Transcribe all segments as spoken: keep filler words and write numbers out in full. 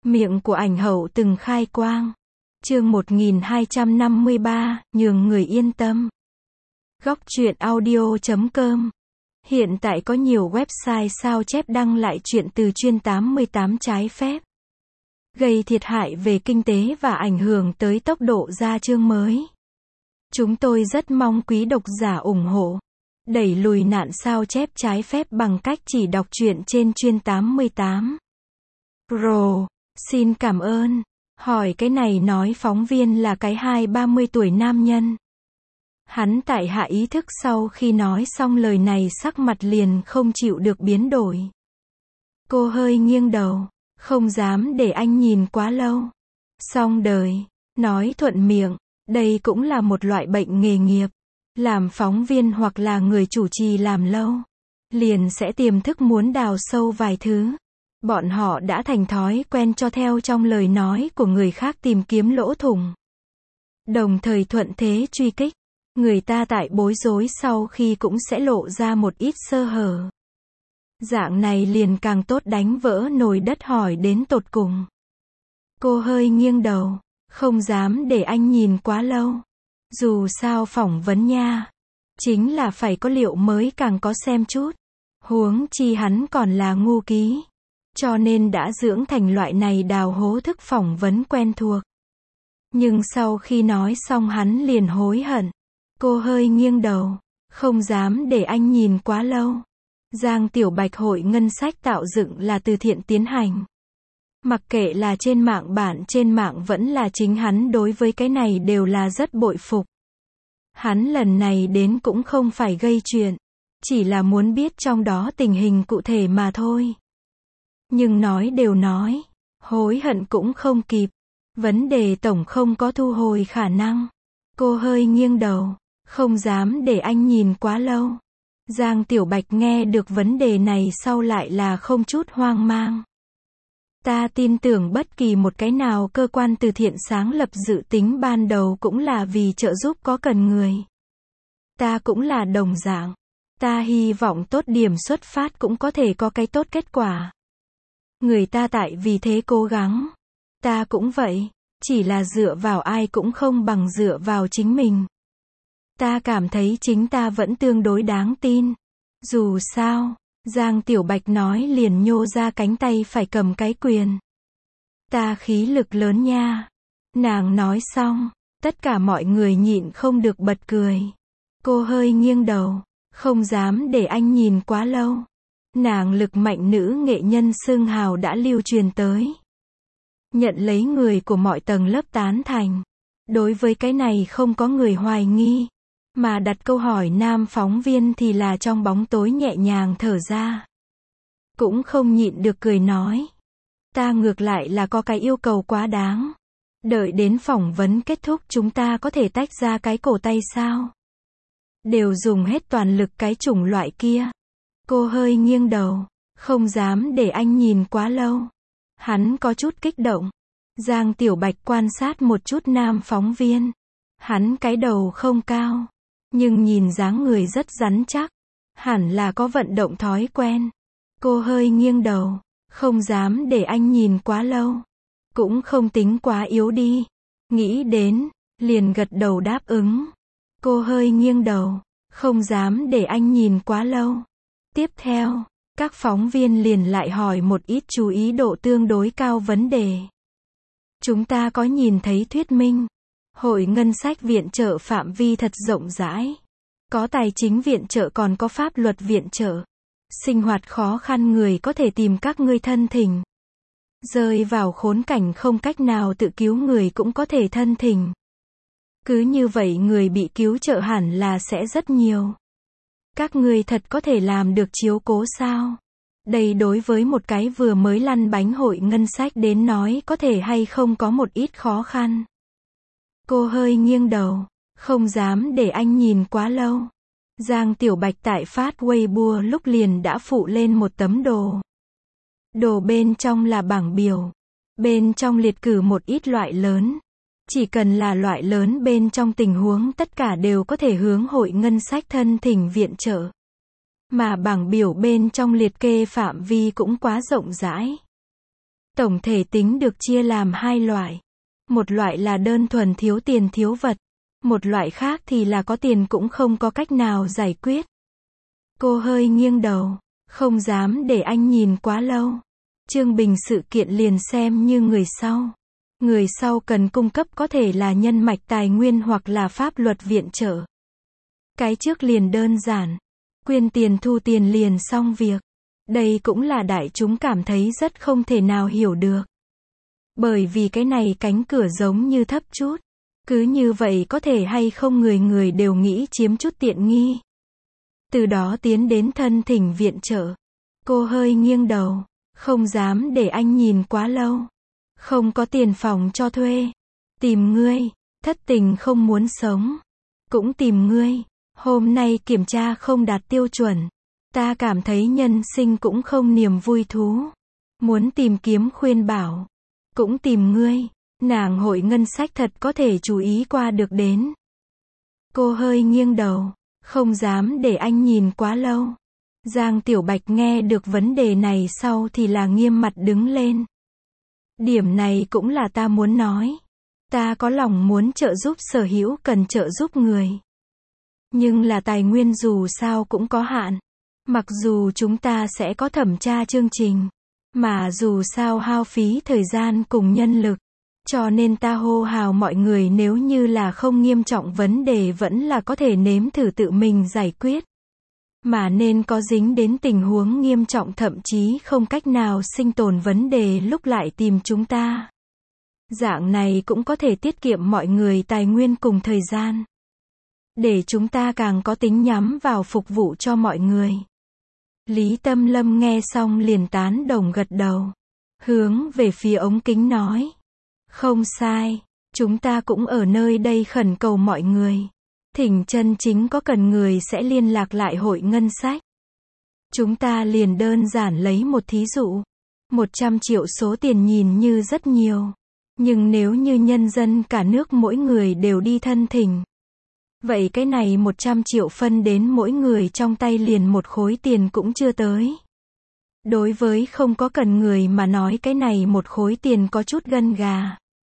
Miệng của ảnh hậu từng khai quang. Chương một nghìn hai trăm năm mươi ba, nhường người yên tâm. Góc truyện audio chấm com. Hiện tại có nhiều website sao chép đăng lại chuyện từ chuyên tám mươi tám trái phép, gây thiệt hại về kinh tế và ảnh hưởng tới tốc độ ra chương mới. Chúng tôi rất mong quý độc giả ủng hộ, đẩy lùi nạn sao chép trái phép bằng cách chỉ đọc truyện trên chuyên tám mươi tám. Pro, xin cảm ơn. Hỏi cái này nói phóng viên là cái hai ba mươi tuổi nam nhân. Hắn tại hạ ý thức sau khi nói xong lời này sắc mặt liền không chịu được biến đổi. Cô hơi nghiêng đầu, không dám để anh nhìn quá lâu. Xong đời, nói thuận miệng, đây cũng là một loại bệnh nghề nghiệp. Làm phóng viên hoặc là người chủ trì làm lâu, liền sẽ tiềm thức muốn đào sâu vài thứ. Bọn họ đã thành thói quen cho theo trong lời nói của người khác tìm kiếm lỗ thủng, đồng thời thuận thế truy kích. Người ta tại bối rối sau khi cũng sẽ lộ ra một ít sơ hở. Dạng này liền càng tốt đánh vỡ nồi đất hỏi đến tột cùng. Cô hơi nghiêng đầu, không dám để anh nhìn quá lâu. Dù sao phỏng vấn nha, chính là phải có liệu mới càng có xem chút. Huống chi hắn còn là ngu ký, cho nên đã dưỡng thành loại này đào hố thức phỏng vấn quen thuộc. Nhưng sau khi nói xong hắn liền hối hận. Cô hơi nghiêng đầu, không dám để anh nhìn quá lâu. Giang Tiểu Bạch hội ngân sách tạo dựng là từ thiện tiến hành. Mặc kệ là trên mạng bản trên mạng vẫn là chính hắn đối với cái này đều là rất bội phục. Hắn lần này đến cũng không phải gây chuyện, chỉ là muốn biết trong đó tình hình cụ thể mà thôi. Nhưng nói đều nói, hối hận cũng không kịp. Vấn đề tổng không có thu hồi khả năng. Cô hơi nghiêng đầu, không dám để anh nhìn quá lâu. Giang Tiểu Bạch nghe được vấn đề này sau lại là không chút hoang mang. Ta tin tưởng bất kỳ một cái nào cơ quan từ thiện sáng lập dự tính ban đầu cũng là vì trợ giúp có cần người. Ta cũng là đồng dạng. Ta hy vọng tốt điểm xuất phát cũng có thể có cái tốt kết quả. Người ta tại vì thế cố gắng. Ta cũng vậy, chỉ là dựa vào ai cũng không bằng dựa vào chính mình. Ta cảm thấy chính ta vẫn tương đối đáng tin. Dù sao, Giang Tiểu Bạch nói liền nhô ra cánh tay phải cầm cái quyền. Ta khí lực lớn nha. Nàng nói xong, tất cả mọi người nhịn không được bật cười. Cô hơi nghiêng đầu, không dám để anh nhìn quá lâu. Nàng lực mạnh nữ nghệ nhân xưng hào đã lưu truyền tới. Nhận lấy người của mọi tầng lớp tán thành. Đối với cái này không có người hoài nghi. Mà đặt câu hỏi nam phóng viên thì là trong bóng tối nhẹ nhàng thở ra. Cũng không nhịn được cười nói. Ta ngược lại là có cái yêu cầu quá đáng. Đợi đến phỏng vấn kết thúc chúng ta có thể tách ra cái cổ tay sao? Đều dùng hết toàn lực cái chủng loại kia. Cô hơi nghiêng đầu, không dám để anh nhìn quá lâu. Hắn có chút kích động. Giang Tiểu Bạch quan sát một chút nam phóng viên. Hắn cái đầu không cao, nhưng nhìn dáng người rất rắn chắc. Hẳn là có vận động thói quen. Cô hơi nghiêng đầu, không dám để anh nhìn quá lâu. Cũng không tính quá yếu đi. Nghĩ đến, liền gật đầu đáp ứng. Cô hơi nghiêng đầu, không dám để anh nhìn quá lâu. Tiếp theo, các phóng viên liền lại hỏi một ít chú ý độ tương đối cao vấn đề. Chúng ta có nhìn thấy thuyết minh. Hội ngân sách viện trợ phạm vi thật rộng rãi. Có tài chính viện trợ còn có pháp luật viện trợ. Sinh hoạt khó khăn người có thể tìm các ngươi thân thỉnh. Rơi vào khốn cảnh không cách nào tự cứu người cũng có thể thân thỉnh. Cứ như vậy người bị cứu trợ hẳn là sẽ rất nhiều. Các ngươi thật có thể làm được chiếu cố sao? Đây đối với một cái vừa mới lăn bánh hội ngân sách đến nói có thể hay không có một ít khó khăn. Cô hơi nghiêng đầu, không dám để anh nhìn quá lâu. Giang Tiểu Bạch tại phát Weibo lúc liền đã phụ lên một tấm đồ. Đồ bên trong là bảng biểu. Bên trong liệt cử một ít loại lớn. Chỉ cần là loại lớn bên trong tình huống tất cả đều có thể hướng hội ngân sách thân thỉnh viện trợ. Mà bảng biểu bên trong liệt kê phạm vi cũng quá rộng rãi. Tổng thể tính được chia làm hai loại. Một loại là đơn thuần thiếu tiền thiếu vật. Một loại khác thì là có tiền cũng không có cách nào giải quyết. Cô hơi nghiêng đầu. Không dám để anh nhìn quá lâu. Trương Bình sự kiện liền xem như người sau. Người sau cần cung cấp có thể là nhân mạch tài nguyên hoặc là pháp luật viện trợ. Cái trước liền đơn giản. Quyên tiền thu tiền liền xong việc. Đây cũng là đại chúng cảm thấy rất không thể nào hiểu được. Bởi vì cái này cánh cửa giống như thấp chút. Cứ như vậy có thể hay không người người đều nghĩ chiếm chút tiện nghi. Từ đó tiến đến thân thỉnh viện trợ. Cô hơi nghiêng đầu. Không dám để anh nhìn quá lâu. Không có tiền phòng cho thuê. Tìm ngươi. Thất tình không muốn sống. Cũng tìm ngươi. Hôm nay kiểm tra không đạt tiêu chuẩn. Ta cảm thấy nhân sinh cũng không niềm vui thú. Muốn tìm kiếm khuyên bảo. Cũng tìm ngươi. Nàng hội ngân sách thật có thể chú ý qua được đến. Cô hơi nghiêng đầu. Không dám để anh nhìn quá lâu. Giang Tiểu Bạch nghe được vấn đề này sau thì là nghiêm mặt đứng lên. Điểm này cũng là ta muốn nói. Ta có lòng muốn trợ giúp sở hữu cần trợ giúp người. Nhưng là tài nguyên dù sao cũng có hạn. Mặc dù chúng ta sẽ có thẩm tra chương trình. Mà dù sao hao phí thời gian cùng nhân lực. Cho nên ta hô hào mọi người nếu như là không nghiêm trọng vấn đề vẫn là có thể nếm thử tự mình giải quyết. Mà nên có dính đến tình huống nghiêm trọng thậm chí không cách nào sinh tồn vấn đề lúc lại tìm chúng ta. Dạng này cũng có thể tiết kiệm mọi người tài nguyên cùng thời gian. Để chúng ta càng có tính nhắm vào phục vụ cho mọi người. Lý Tâm Lâm nghe xong liền tán đồng gật đầu. Hướng về phía ống kính nói. Không sai, chúng ta cũng ở nơi đây khẩn cầu mọi người. Thỉnh chân chính có cần người sẽ liên lạc lại hội ngân sách. Chúng ta liền đơn giản lấy một thí dụ. một trăm triệu số tiền nhìn như rất nhiều. Nhưng nếu như nhân dân cả nước mỗi người đều đi thân thỉnh. Vậy cái này một trăm triệu phân đến mỗi người trong tay liền một khối tiền cũng chưa tới. Đối với không có cần người mà nói cái này một khối tiền có chút gân gà.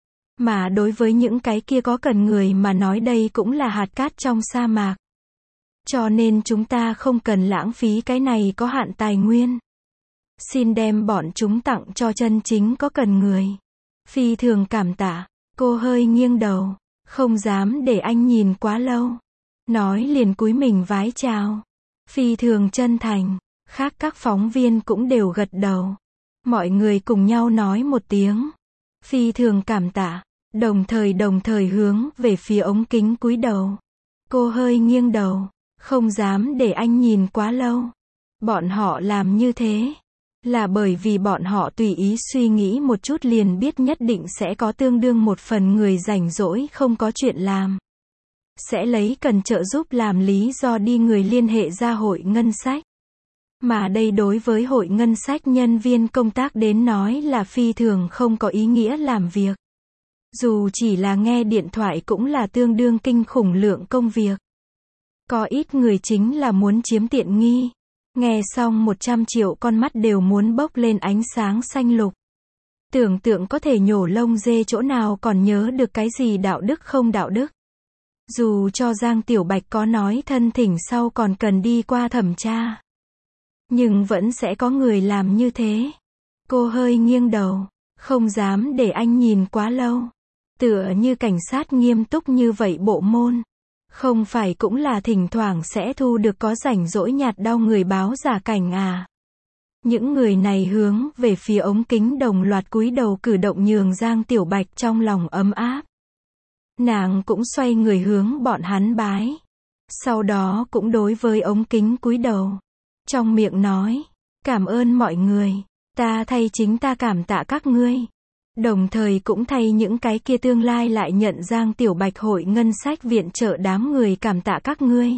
Mà đối với những cái kia có cần người mà nói đây cũng là hạt cát trong sa mạc. Cho nên chúng ta không cần lãng phí cái này có hạn tài nguyên. Xin đem bọn chúng tặng cho chân chính có cần người. Phi thường cảm tạ. Cô hơi nghiêng đầu. Không dám để anh nhìn quá lâu. Nói liền cúi mình vái chào. Phi thường chân thành. Khác các phóng viên cũng đều gật đầu. Mọi người cùng nhau nói một tiếng. Phi thường cảm tạ. Đồng thời đồng thời hướng về phía ống kính cúi đầu. Cô hơi nghiêng đầu. Không dám để anh nhìn quá lâu. Bọn họ làm như thế. Là bởi vì bọn họ tùy ý suy nghĩ một chút liền biết nhất định sẽ có tương đương một phần người rảnh rỗi không có chuyện làm. Sẽ lấy cần trợ giúp làm lý do đi người liên hệ ra hội ngân sách. Mà đây đối với hội ngân sách nhân viên công tác đến nói là phi thường không có ý nghĩa làm việc. Dù chỉ là nghe điện thoại cũng là tương đương kinh khủng lượng công việc. Có ít người chính là muốn chiếm tiện nghi. Nghe xong một trăm triệu con mắt đều muốn bốc lên ánh sáng xanh lục. Tưởng tượng có thể nhổ lông dê chỗ nào còn nhớ được cái gì đạo đức không đạo đức. Dù cho Giang Tiểu Bạch có nói thân thỉnh sau còn cần đi qua thẩm tra. Nhưng vẫn sẽ có người làm như thế. Cô hơi nghiêng đầu. Không dám để anh nhìn quá lâu. Tựa như cảnh sát nghiêm túc như vậy bộ môn. Không phải cũng là thỉnh thoảng sẽ thu được có rảnh rỗi nhạt đau người báo giả cảnh à. Những người này hướng về phía ống kính đồng loạt cúi đầu cử động nhường Giang Tiểu Bạch trong lòng ấm áp. Nàng cũng xoay người hướng bọn hắn bái. Sau đó cũng đối với ống kính cúi đầu. Trong miệng nói, cảm ơn mọi người, ta thay chính ta cảm tạ các ngươi. Đồng thời cũng thay những cái kia tương lai lại nhận Giang Tiểu Bạch hội ngân sách viện trợ đám người cảm tạ các ngươi.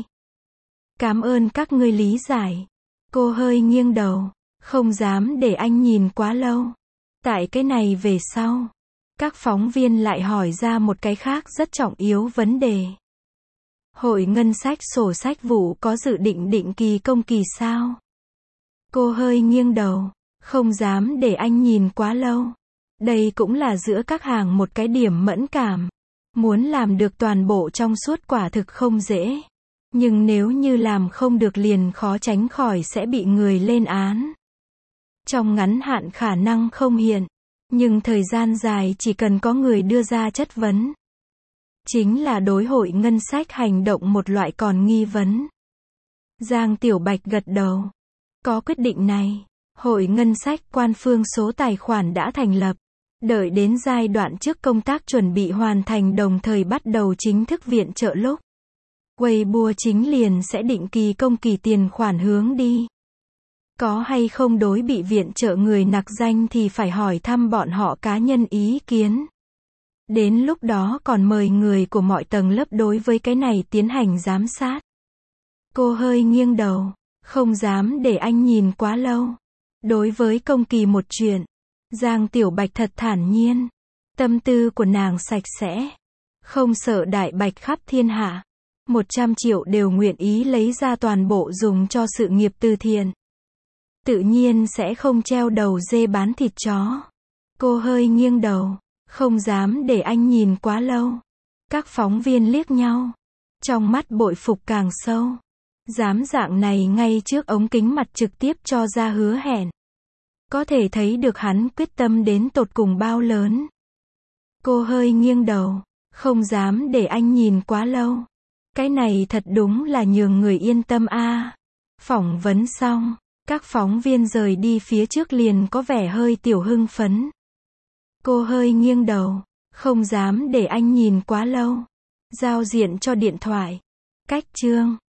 Cảm ơn các ngươi lý giải. Cô hơi nghiêng đầu, không dám để anh nhìn quá lâu. Tại cái này về sau, các phóng viên lại hỏi ra một cái khác rất trọng yếu vấn đề. Hội ngân sách sổ sách vụ có dự định định kỳ công kỳ sao? Cô hơi nghiêng đầu, Không dám để anh nhìn quá lâu. Đây cũng là giữa các hàng một cái điểm mẫn cảm. Muốn làm được toàn bộ trong suốt quả thực không dễ. Nhưng nếu như làm không được liền khó tránh khỏi sẽ bị người lên án. Trong ngắn hạn khả năng không hiện. Nhưng thời gian dài chỉ cần có người đưa ra chất vấn. Chính là đối hội ngân sách hành động một loại còn nghi vấn. Giang Tiểu Bạch gật đầu. Có quyết định này, hội ngân sách quan phương số tài khoản đã thành lập. Đợi đến giai đoạn trước công tác chuẩn bị hoàn thành đồng thời bắt đầu chính thức viện trợ lúc. Weibo chính liền sẽ định kỳ công kỳ tiền khoản hướng đi. Có hay không đối bị viện trợ người nặc danh thì phải hỏi thăm bọn họ cá nhân ý kiến. Đến lúc đó còn mời người của mọi tầng lớp đối với cái này tiến hành giám sát. Cô hơi nghiêng đầu, không dám để anh nhìn quá lâu. Đối với công kỳ một chuyện, Giang Tiểu Bạch thật thản nhiên. Tâm tư của nàng sạch sẽ. Không sợ đại bạch khắp thiên hạ. Một trăm triệu đều nguyện ý lấy ra toàn bộ dùng cho sự nghiệp từ thiện. Tự nhiên sẽ không treo đầu dê bán thịt chó. Cô hơi nghiêng đầu, không dám để anh nhìn quá lâu. Các phóng viên liếc nhau. Trong mắt bội phục càng sâu. Dám dạng này ngay trước ống kính mặt trực tiếp cho ra hứa hẹn. Có thể thấy được hắn quyết tâm đến tột cùng bao lớn. Cô hơi nghiêng đầu, không dám để anh nhìn quá lâu. Cái này thật đúng là nhường người yên tâm a. À. Phỏng vấn xong, các phóng viên rời đi phía trước liền có vẻ hơi tiểu hưng phấn. Cô hơi nghiêng đầu, không dám để anh nhìn quá lâu. Giao diện cho điện thoại. Cách chương